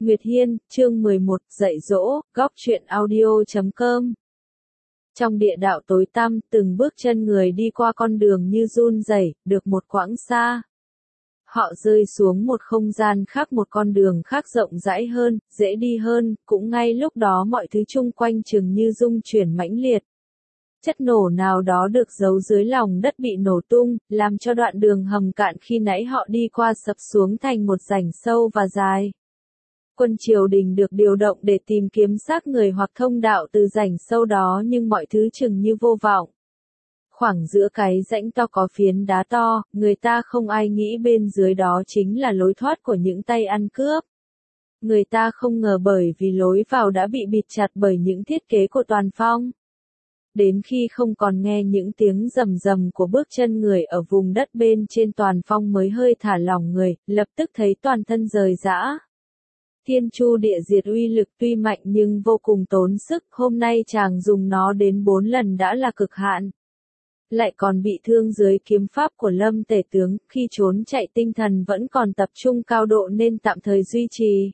Nguyệt Hiên, chương 11, dạy dỗ, góc truyện audio.com. Trong địa đạo tối tăm, từng bước chân người đi qua con đường như run rẩy, được một quãng xa. Họ rơi xuống một không gian khác, một con đường khác rộng rãi hơn, dễ đi hơn, cũng ngay lúc đó mọi thứ chung quanh chừng như rung chuyển mãnh liệt. Chất nổ nào đó được giấu dưới lòng đất bị nổ tung, làm cho đoạn đường hầm cạn khi nãy họ đi qua sập xuống thành một rãnh sâu và dài. Quân triều đình được điều động để tìm kiếm xác người hoặc thông đạo từ rãnh sâu đó, nhưng mọi thứ chừng như vô vọng. Khoảng giữa cái rãnh to có phiến đá to, người ta không ai nghĩ bên dưới đó chính là lối thoát của những tay ăn cướp. Người ta không ngờ bởi vì lối vào đã bị bịt chặt bởi những thiết kế của Toàn Phong. Đến khi không còn nghe những tiếng rầm rầm của bước chân người ở vùng đất bên trên, Toàn Phong mới hơi thả lỏng người, lập tức thấy toàn thân rời rã. Thiên Chu địa diệt uy lực tuy mạnh nhưng vô cùng tốn sức, hôm nay chàng dùng nó đến 4 lần đã là cực hạn. Lại còn bị thương dưới kiếm pháp của Lâm Tể Tướng, khi trốn chạy tinh thần vẫn còn tập trung cao độ nên tạm thời duy trì.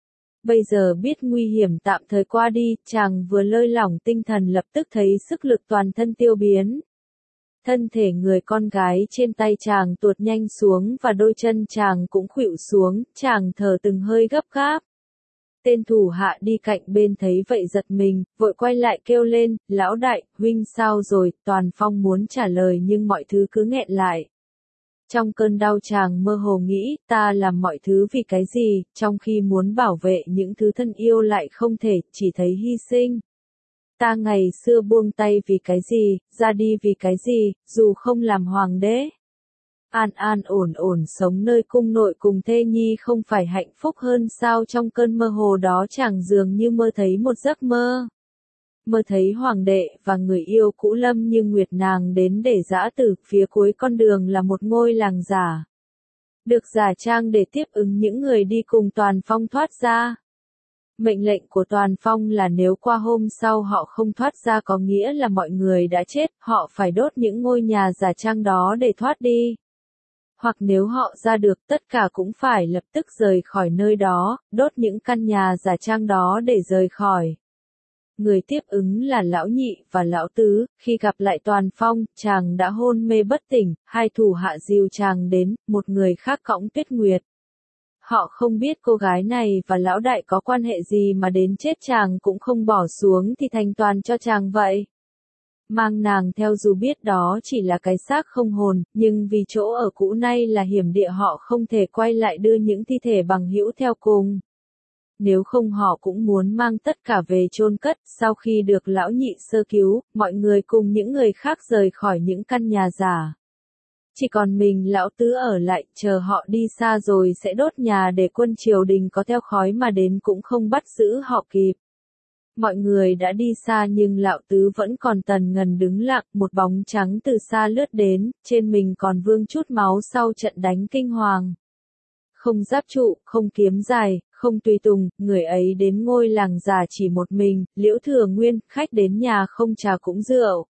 Bây giờ biết nguy hiểm tạm thời qua đi, chàng vừa lơi lỏng tinh thần lập tức thấy sức lực toàn thân tiêu biến. Thân thể người con gái trên tay chàng tuột nhanh xuống và đôi chân chàng cũng khuỵu xuống, chàng thở từng hơi gấp gáp. Tên thủ hạ đi cạnh bên thấy vậy giật mình, vội quay lại kêu lên, lão đại, huynh sao rồi? Toàn Phong muốn trả lời nhưng mọi thứ cứ nghẹn lại. Trong cơn đau chàng mơ hồ nghĩ, ta làm mọi thứ vì cái gì, trong khi muốn bảo vệ những thứ thân yêu lại không thể, chỉ thấy hy sinh. Ta ngày xưa buông tay vì cái gì, ra đi vì cái gì, dù không làm hoàng đế. An an ổn ổn sống nơi cung nội cùng thê nhi không phải hạnh phúc hơn sao? Trong cơn mơ hồ đó chàng dường như mơ thấy một giấc mơ. Mơ thấy hoàng đệ và người yêu cũ Lâm Như Nguyệt nàng đến để giã tử, phía cuối con đường là một ngôi làng giả. Được giả trang để tiếp ứng những người đi cùng Toàn Phong thoát ra. Mệnh lệnh của Toàn Phong là nếu qua hôm sau họ không thoát ra có nghĩa là mọi người đã chết, họ phải đốt những ngôi nhà giả trang đó để thoát đi. Hoặc nếu họ ra được, tất cả cũng phải lập tức rời khỏi nơi đó, đốt những căn nhà giả trang đó để rời khỏi. Người tiếp ứng là lão nhị và lão tứ, khi gặp lại Toàn Phong, chàng đã hôn mê bất tỉnh, hai thủ hạ dìu chàng đến, một người khác cõng Tuyết Nguyệt. Họ không biết cô gái này và lão đại có quan hệ gì mà đến chết chàng cũng không bỏ xuống thì thành toàn cho chàng vậy. Mang nàng theo dù biết đó chỉ là cái xác không hồn, nhưng vì chỗ ở cũ nay là hiểm địa họ không thể quay lại đưa những thi thể bằng hữu theo cùng. Nếu không họ cũng muốn mang tất cả về chôn cất. Sau khi được lão nhị sơ cứu, mọi người cùng những người khác rời khỏi những căn nhà giả. Chỉ còn mình lão tứ ở lại, chờ họ đi xa rồi sẽ đốt nhà để quân triều đình có theo khói mà đến cũng không bắt giữ họ kịp. Mọi người đã đi xa nhưng lão tứ vẫn còn tần ngần đứng lặng, một bóng trắng từ xa lướt đến, trên mình còn vương chút máu sau trận đánh kinh hoàng. Không giáp trụ, không kiếm dài, không tùy tùng, người ấy đến ngôi làng già chỉ một mình, Liễu Thừa Nguyên, khách đến nhà không trà cũng rượu.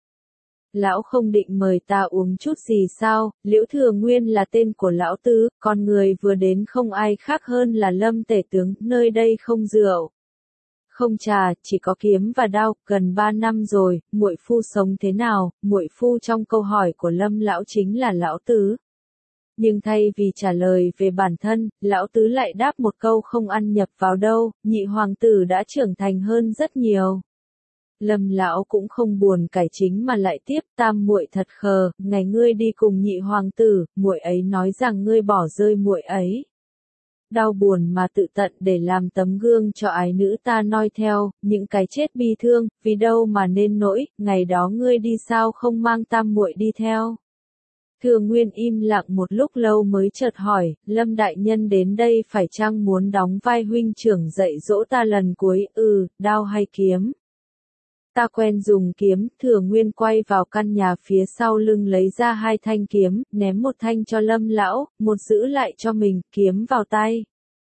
Lão không định mời ta uống chút gì sao? Liễu Thừa Nguyên là tên của lão tứ, còn người vừa đến không ai khác hơn là Lâm Tể Tướng, nơi đây không rượu. Không trà, chỉ có kiếm và đao, gần 3 năm rồi, muội phu sống thế nào? Muội phu trong câu hỏi của Lâm lão chính là lão tứ. Nhưng thay vì trả lời về bản thân, lão tứ lại đáp một câu không ăn nhập vào đâu, nhị hoàng tử đã trưởng thành hơn rất nhiều. Lâm lão cũng không buồn cải chính mà lại tiếp, tam muội thật khờ, ngày ngươi đi cùng nhị hoàng tử, muội ấy nói rằng ngươi bỏ rơi muội ấy. Đau buồn mà tự tận để làm tấm gương cho ái nữ ta noi theo, những cái chết bi thương, vì đâu mà nên nỗi, ngày đó ngươi đi sao không mang tam muội đi theo. Thừa Nguyên im lặng một lúc lâu mới chợt hỏi, Lâm đại nhân đến đây phải chăng muốn đóng vai huynh trưởng dạy dỗ ta lần cuối? Đao hay kiếm? Ta quen dùng kiếm. Thừa Nguyên quay vào căn nhà phía sau lưng lấy ra 2 thanh kiếm, ném một thanh cho Lâm lão, một giữ lại cho mình, kiếm vào tay.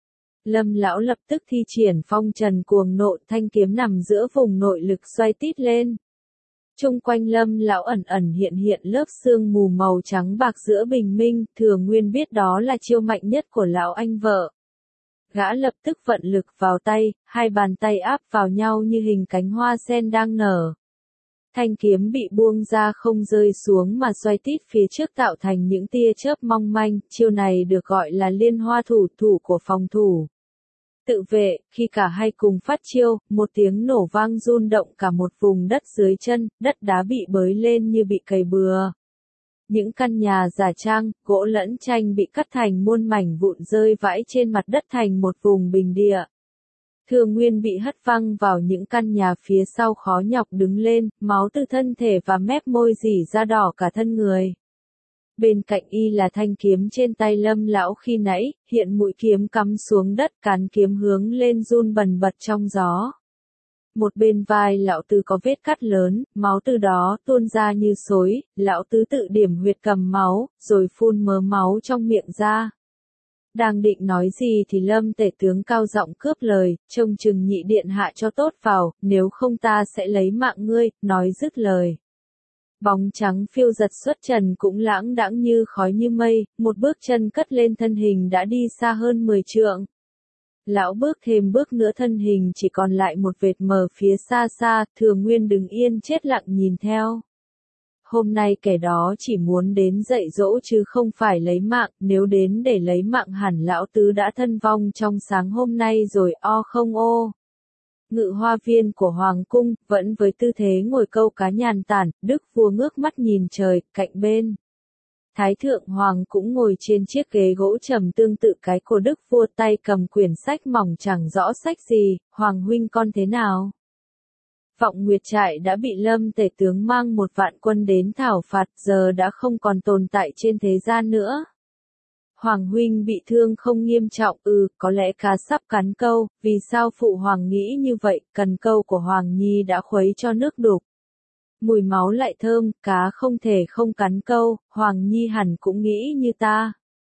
Lâm lão lập tức thi triển phong trần cuồng nộ, thanh kiếm nằm giữa vùng nội lực xoay tít lên. Chung quanh Lâm lão ẩn ẩn hiện hiện lớp sương mù màu trắng bạc giữa bình minh, Thừa Nguyên biết đó là chiêu mạnh nhất của lão anh vợ. gã lập tức vận lực vào tay, hai bàn tay áp vào nhau như hình cánh hoa sen đang nở. Thanh kiếm bị buông ra không rơi xuống mà xoay tít phía trước tạo thành những tia chớp mong manh, chiêu này được gọi là liên hoa thủ, thủ của phòng thủ. Tự vệ, khi cả hai cùng phát chiêu, một tiếng nổ vang rung động cả một vùng đất dưới chân, đất đá bị bới lên như bị cày bừa. Những căn nhà giả trang, gỗ lẫn tranh bị cắt thành muôn mảnh vụn rơi vãi trên mặt đất thành một vùng bình địa. Thừa Nguyên bị hất văng vào những căn nhà phía sau khó nhọc đứng lên, máu từ thân thể và mép môi rỉ ra đỏ cả thân người. Bên cạnh y là thanh kiếm trên tay Lâm lão khi nãy, hiện mũi kiếm cắm xuống đất, cán kiếm hướng lên run bần bật trong gió. Một bên vai lão tứ có vết cắt lớn, máu từ đó tuôn ra như xối, lão tứ tự điểm huyệt cầm máu, rồi phun mớ máu trong miệng ra. Đang định nói gì thì Lâm tể tướng cao giọng cướp lời, trông chừng nhị điện hạ cho tốt vào, nếu không ta sẽ lấy mạng ngươi, nói dứt lời. Bóng trắng phiêu giật xuất trần cũng lãng đãng như khói như mây, một bước chân cất lên thân hình đã đi xa hơn 10 trượng. Lão bước thêm bước nữa thân hình chỉ còn lại một vệt mờ phía xa xa, Thừa Nguyên đứng yên chết lặng nhìn theo. Hôm nay kẻ đó chỉ muốn đến dạy dỗ chứ không phải lấy mạng, nếu đến để lấy mạng hẳn lão tứ đã thân vong trong sáng hôm nay rồi, o không ô. Ngự hoa viên của Hoàng cung, vẫn với tư thế ngồi câu cá nhàn tản, Đức vua ngước mắt nhìn trời, cạnh bên. Thái thượng hoàng cũng ngồi trên chiếc ghế gỗ trầm tương tự cái của Đức vua, tay cầm quyển sách mỏng chẳng rõ sách gì, Hoàng huynh con thế nào? Vọng Nguyệt trại đã bị Lâm tể tướng mang 1.000 quân đến thảo phạt, giờ đã không còn tồn tại trên thế gian nữa. Hoàng huynh bị thương không nghiêm trọng, có lẽ cá sắp cắn câu, vì sao phụ hoàng nghĩ như vậy, cần câu của Hoàng Nhi đã khuấy cho nước đục. Mùi máu lại thơm, cá không thể không cắn câu, Hoàng Nhi hẳn cũng nghĩ như ta.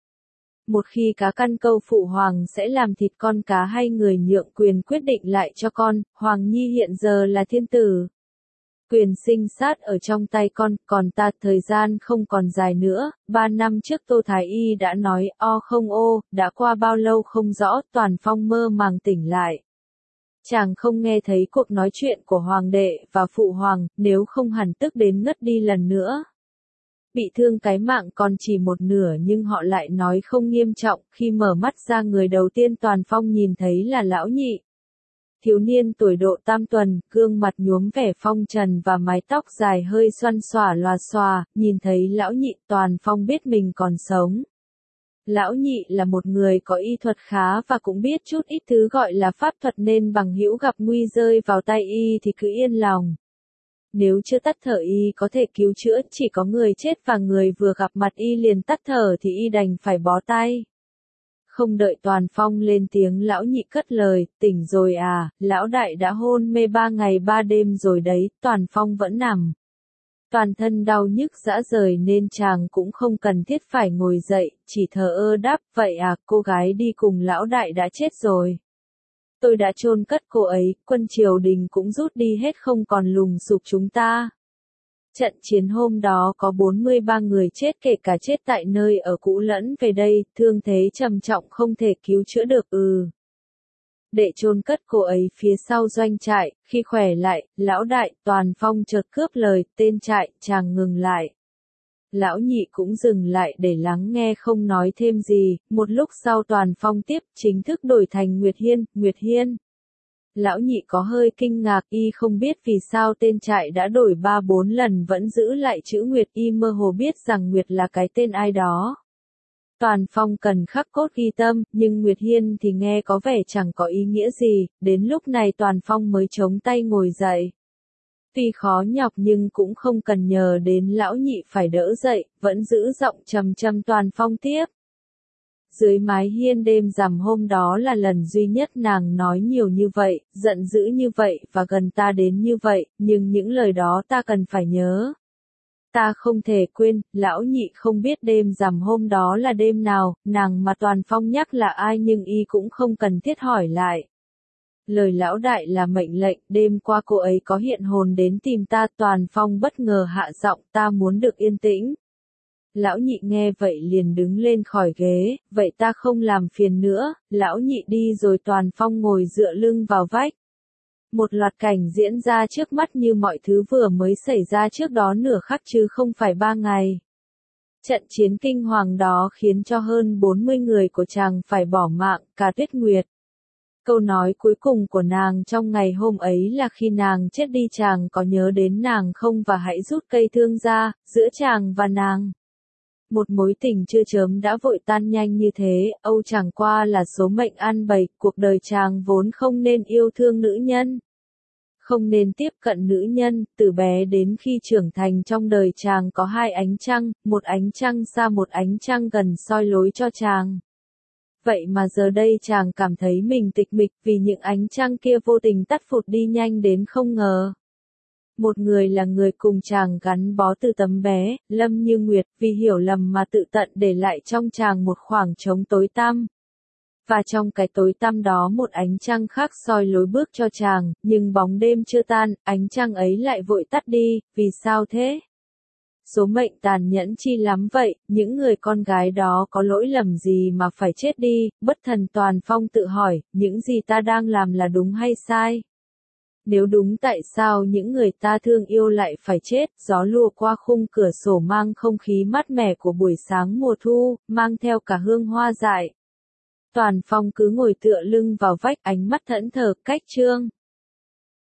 Một khi cá căn câu phụ hoàng sẽ làm thịt con cá hay người nhượng quyền quyết định lại cho con, Hoàng Nhi hiện giờ là thiên tử. Quyền sinh sát ở trong tay con, còn ta thời gian không còn dài nữa, 3 năm trước Tô Thái Y đã nói, o không ô, đã qua bao lâu không rõ, Toàn Phong mơ màng tỉnh lại. Chàng không nghe thấy cuộc nói chuyện của hoàng đệ và phụ hoàng, nếu không hẳn tức đến ngất đi lần nữa. Bị thương cái mạng còn chỉ một nửa nhưng họ lại nói không nghiêm trọng, khi mở mắt ra người đầu tiên Toàn Phong nhìn thấy là lão nhị. Thiếu niên tuổi độ tam tuần, gương mặt nhuốm vẻ phong trần và mái tóc dài hơi xoăn xòa lòa xòa, nhìn thấy lão nhị Toàn Phong biết mình còn sống. Lão nhị là một người có y thuật khá và cũng biết chút ít thứ gọi là pháp thuật nên bằng hữu gặp nguy rơi vào tay y thì cứ yên lòng. Nếu chưa tắt thở y có thể cứu chữa, chỉ có người chết và người vừa gặp mặt y liền tắt thở thì y đành phải bó tay. Không đợi Toàn Phong lên tiếng lão nhị cất lời, tỉnh rồi à, lão đại đã hôn mê 3 ngày 3 đêm rồi đấy, Toàn Phong vẫn nằm. Toàn thân đau nhức rã rời nên chàng cũng không cần thiết phải ngồi dậy, chỉ thờ ơ đáp, vậy à, cô gái đi cùng lão đại đã chết rồi. Tôi đã chôn cất cô ấy, quân triều đình cũng rút đi hết không còn lùng sục chúng ta. Trận chiến hôm đó có 43 người chết kể cả chết tại nơi ở cũ lẫn về đây, thương thế trầm trọng không thể cứu chữa được Để chôn cất cô ấy phía sau doanh trại, khi khỏe lại, lão đại, Toàn Phong chợt cướp lời, tên trại, chàng ngừng lại. Lão nhị cũng dừng lại để lắng nghe không nói thêm gì, một lúc sau Toàn Phong tiếp, chính thức đổi thành Nguyệt Hiên, Nguyệt Hiên. Lão nhị có hơi kinh ngạc, y không biết vì sao tên trại đã đổi 3-4 lần vẫn giữ lại chữ Nguyệt, y mơ hồ biết rằng Nguyệt là cái tên ai đó. Toàn Phong cần khắc cốt ghi tâm, nhưng Nguyệt Hiên thì nghe có vẻ chẳng có ý nghĩa gì, đến lúc này Toàn Phong mới chống tay ngồi dậy. Tuy khó nhọc nhưng cũng không cần nhờ đến lão nhị phải đỡ dậy, vẫn giữ giọng trầm trầm Toàn Phong tiếp. Dưới mái hiên đêm rằm hôm đó là lần duy nhất nàng nói nhiều như vậy, giận dữ như vậy và gần ta đến như vậy, nhưng những lời đó ta cần phải nhớ. Ta không thể quên, lão nhị không biết đêm rằm hôm đó là đêm nào, nàng mà Toàn Phong nhắc là ai nhưng y cũng không cần thiết hỏi lại. Lời lão đại là mệnh lệnh, đêm qua cô ấy có hiện hồn đến tìm ta, Toàn Phong bất ngờ hạ giọng, ta muốn được yên tĩnh. Lão nhị nghe vậy liền đứng lên khỏi ghế, vậy ta không làm phiền nữa, lão nhị đi rồi Toàn Phong ngồi dựa lưng vào vách. Một loạt cảnh diễn ra trước mắt như mọi thứ vừa mới xảy ra trước đó nửa khắc chứ không phải 3 ngày. Trận chiến kinh hoàng đó khiến cho hơn 40 người của chàng phải bỏ mạng, cả Tuyết Nguyệt. Câu nói cuối cùng của nàng trong ngày hôm ấy là khi nàng chết đi chàng có nhớ đến nàng không và hãy rút cây thương ra, giữa chàng và nàng. Một mối tình chưa chớm đã vội tan nhanh như thế, âu chẳng qua là số mệnh an bày, cuộc đời chàng vốn không nên yêu thương nữ nhân. Không nên tiếp cận nữ nhân, từ bé đến khi trưởng thành trong đời chàng có 2 ánh trăng, một ánh trăng xa một ánh trăng gần soi lối cho chàng. Vậy mà giờ đây chàng cảm thấy mình tịch mịch vì những ánh trăng kia vô tình tắt phụt đi nhanh đến không ngờ. Một người là người cùng chàng gắn bó từ tấm bé, Lâm Như Nguyệt, vì hiểu lầm mà tự tận để lại trong chàng một khoảng trống tối tăm. Và trong cái tối tăm đó một ánh trăng khác soi lối bước cho chàng, nhưng bóng đêm chưa tan, ánh trăng ấy lại vội tắt đi, vì sao thế? Số mệnh tàn nhẫn chi lắm vậy, những người con gái đó có lỗi lầm gì mà phải chết đi, Bất Thần Toàn Phong tự hỏi, những gì ta đang làm là đúng hay sai? Nếu đúng tại sao những người ta thương yêu lại phải chết, gió lùa qua khung cửa sổ mang không khí mát mẻ của buổi sáng mùa thu, mang theo cả hương hoa dại. Toàn Phong cứ ngồi tựa lưng vào vách ánh mắt thẫn thờ cách chương.